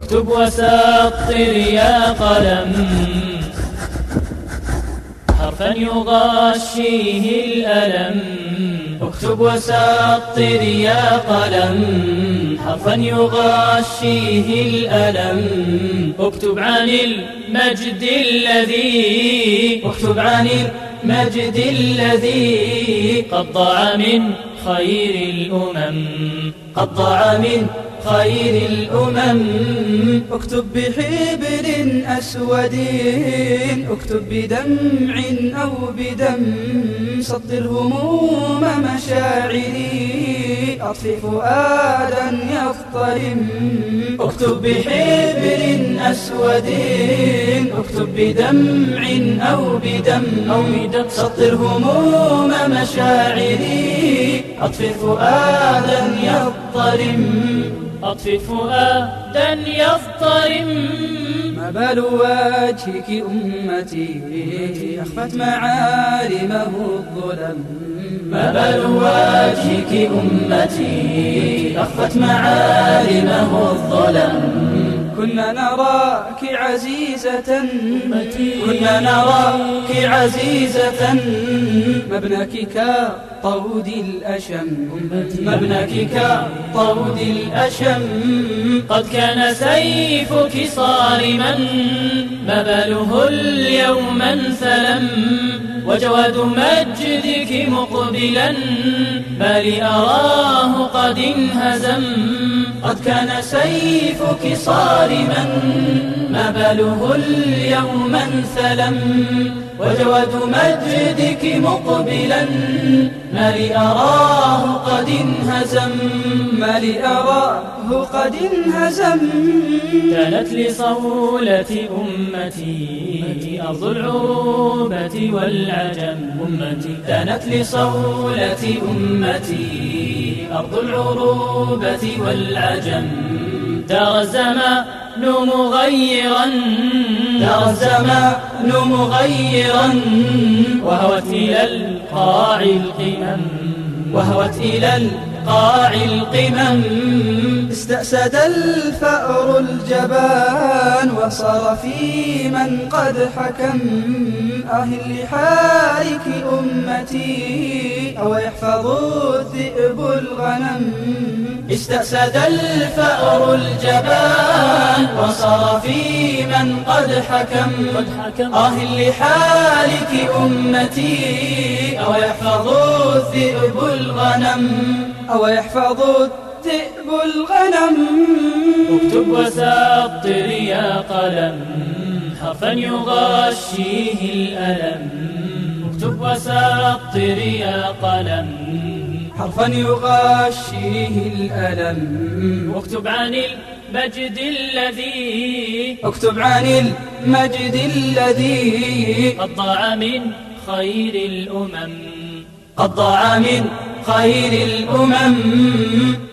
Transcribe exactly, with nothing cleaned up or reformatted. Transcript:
اكتب وسطر يا قلم حرفا يغشيه الألم. اكتب وسطر يا قلم حرفا يغشيه الألم. اكتب عن المجد الذي اكتب عن المجد الذي قد ضاع من خير الأمم قد ضاع من خير الأمم. اكتب بحبر أسود اكتب بدمع أو بدم سطر هموم مشاعري أطفئ فؤادا يضطرم. اكتب بحبر أسود اكتب بدمع أو بدم أو بدم سطر هموم مشاعري أطفئ فؤادا يضطرم أطفئ فؤادا يضطرم. ما بال وجهك أمتي أخفت معالمه الظلم. ما بال وجهك أمتي أخفت معالمه الظلم. كنا نراك عزيزة كنا نراك عزيزة مبناك كطود الأشم مبناك كطود الأشم. قد كان سيفك صارما ما باله اليوم انثلم. وجواد مجدك مقبلا ما لي أراه قد انهزم. قد كان سيفك صارما ما باله اليوم انثلم. وجواد مجدك مقبلا ما لي أراه قد انهزم ما لي أراه قد انهزم. كانت لصولة أمتي أرض العروبة والعجم. أمتي كانت لصولة أمتي أرض العروبة والعجم. دار الزمان مغيرا دار الزمان مغيرا وهوت إلى القاع القمم وهوت إلى القاع القمم. استأسد الفأر الجبان وصار في من قد حكم. آه لحالك أمتي أو يحفظ الذئب الغنم. استأسد الفأر الجبان وصار في من قد حكم. آه لحالك أمتي أو يحفظ الذئب الغنم أو يحفظ الذئب الغنم. اكتب وسطر يا قلم حرفا يغشيه الألم. اكتب وسطر يا قلم حرفا يغشيه الألم. واكتب عن المجد الذي اكتب عن المجد الذي قد ضاع من خير الأمم قد ضاع من خير الأمم.